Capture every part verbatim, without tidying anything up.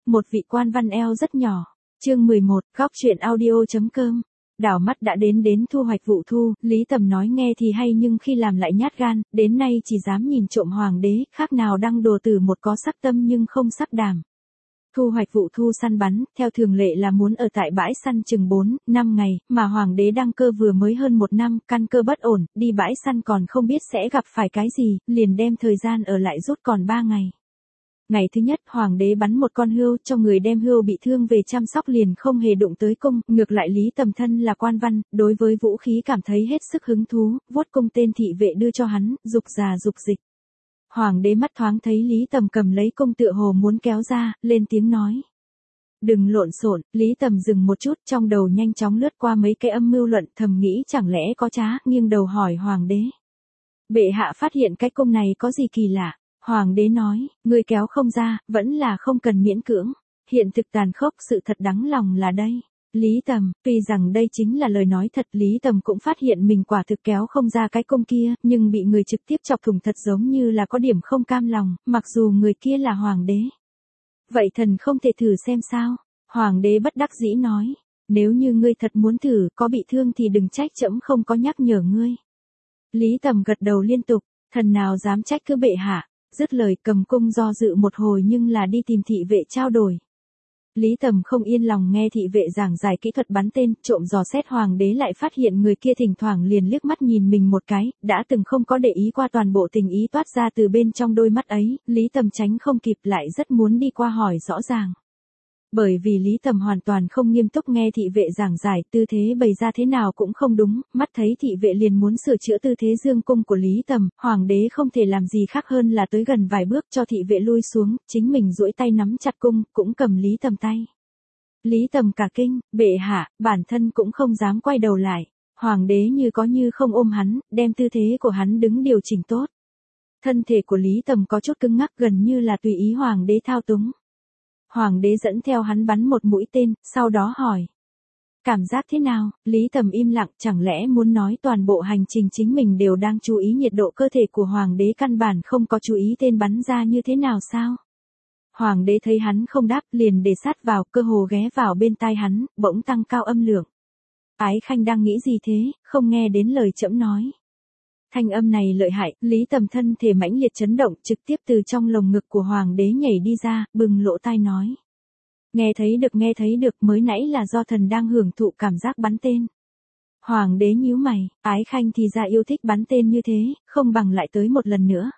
một vị quan văn eo rất nhỏ. Chương mười một, góc truyện audio.com. Đảo mắt đã đến đến thu hoạch vụ thu, Lý Tầm nói nghe thì hay nhưng khi làm lại nhát gan, đến nay chỉ dám nhìn trộm hoàng đế, khác nào đăng đồ từ một có sắc tâm nhưng không sắc đảm. Thu hoạch vụ thu săn bắn, theo thường lệ là muốn ở tại bãi săn chừng bốn, năm ngày, mà hoàng đế đăng cơ vừa mới hơn một năm, căn cơ bất ổn, đi bãi săn còn không biết sẽ gặp phải cái gì, liền đem thời gian ở lại rút còn ba ngày. Ngày thứ nhất, hoàng đế bắn một con hươu cho người đem hươu bị thương về chăm sóc liền không hề đụng tới cung, ngược lại Lý Tầm thân là quan văn, đối với vũ khí cảm thấy hết sức hứng thú, vuốt cung tên thị vệ đưa cho hắn, dục già dục dịch. Hoàng đế mắt thoáng thấy Lý Tầm cầm lấy cung tựa hồ muốn kéo ra, lên tiếng nói. Đừng lộn xộn. Lý Tầm dừng một chút, trong đầu nhanh chóng lướt qua mấy cái âm mưu luận, thầm nghĩ chẳng lẽ có trá, nghiêng đầu hỏi hoàng đế. Bệ hạ phát hiện cái cung này có gì kỳ lạ? Hoàng đế nói, ngươi kéo không ra, vẫn là không cần miễn cưỡng. Hiện thực tàn khốc, sự thật đáng lòng là đây. Lý Tầm, tuy rằng đây chính là lời nói thật, Lý Tầm cũng phát hiện mình quả thực kéo không ra cái cung kia, nhưng bị người trực tiếp chọc thủng thật giống như là có điểm không cam lòng, mặc dù người kia là hoàng đế. Vậy thần không thể thử xem sao? Hoàng đế bất đắc dĩ nói, nếu như ngươi thật muốn thử, có bị thương thì đừng trách trẫm không có nhắc nhở ngươi. Lý Tầm gật đầu liên tục, thần nào dám trách cứ bệ hạ. Dứt lời cầm cung do dự một hồi nhưng là đi tìm thị vệ trao đổi. Lý Tầm không yên lòng nghe thị vệ giảng giải kỹ thuật bắn tên, trộm dò xét hoàng đế lại phát hiện người kia thỉnh thoảng liền liếc mắt nhìn mình một cái, đã từng không có để ý qua toàn bộ tình ý toát ra từ bên trong đôi mắt ấy, Lý Tầm tránh không kịp lại rất muốn đi qua hỏi rõ ràng. Bởi vì Lý Tầm hoàn toàn không nghiêm túc nghe thị vệ giảng giải, tư thế bày ra thế nào cũng không đúng, mắt thấy thị vệ liền muốn sửa chữa tư thế dương cung của Lý Tầm, hoàng đế không thể làm gì khác hơn là tới gần vài bước cho thị vệ lui xuống, chính mình duỗi tay nắm chặt cung, cũng cầm Lý Tầm tay. Lý Tầm cả kinh, bệ hạ, bản thân cũng không dám quay đầu lại, hoàng đế như có như không ôm hắn, đem tư thế của hắn đứng điều chỉnh tốt. Thân thể của Lý Tầm có chút cứng ngắc gần như là tùy ý hoàng đế thao túng. Hoàng đế dẫn theo hắn bắn một mũi tên, sau đó hỏi. Cảm giác thế nào? Lý Tầm im lặng, chẳng lẽ muốn nói toàn bộ hành trình chính mình đều đang chú ý nhiệt độ cơ thể của hoàng đế căn bản không có chú ý tên bắn ra như thế nào sao? Hoàng đế thấy hắn không đáp liền để sát vào, cơ hồ ghé vào bên tai hắn, bỗng tăng cao âm lượng. Ái Khanh đang nghĩ gì thế, không nghe đến lời trẫm nói. Thanh âm này lợi hại, Lý Tầm thân thể mãnh liệt chấn động, trực tiếp từ trong lồng ngực của hoàng đế nhảy đi ra, bừng lỗ tai nói. Nghe thấy được nghe thấy được, mới nãy là do thần đang hưởng thụ cảm giác bắn tên. Hoàng đế nhíu mày, Ái Khanh thì ra yêu thích bắn tên như thế, không bằng lại tới một lần nữa.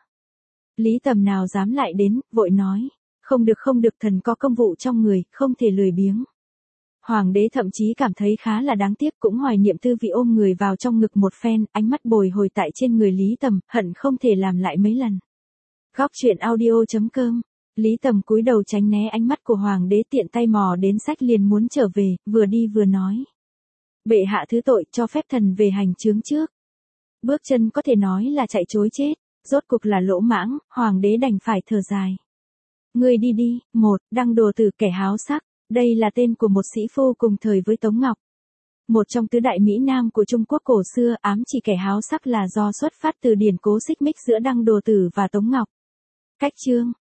Lý Tầm nào dám lại đến, vội nói. Không được không được, thần có công vụ trong người, không thể lười biếng. Hoàng đế thậm chí cảm thấy khá là đáng tiếc, cũng hoài niệm tư vị ôm người vào trong ngực một phen, ánh mắt bồi hồi tại trên người Lý Tầm, hận không thể làm lại mấy lần. Góc truyện audio.com. Lý Tầm cúi đầu tránh né ánh mắt của hoàng đế, tiện tay mò đến sách liền muốn trở về, vừa đi vừa nói. Bệ hạ thứ tội, cho phép thần về hành chướng trước. Bước chân có thể nói là chạy chối chết, rốt cục là lỗ mãng, hoàng đế đành phải thở dài. Ngươi đi đi, một, đăng đồ từ kẻ háo sắc. Đây là tên của một sĩ phu cùng thời với Tống Ngọc. Một trong tứ đại Mỹ Nam của Trung Quốc cổ xưa, ám chỉ kẻ háo sắc là do xuất phát từ điển cố xích mích giữa Đăng Đồ Tử và Tống Ngọc. Cách chương,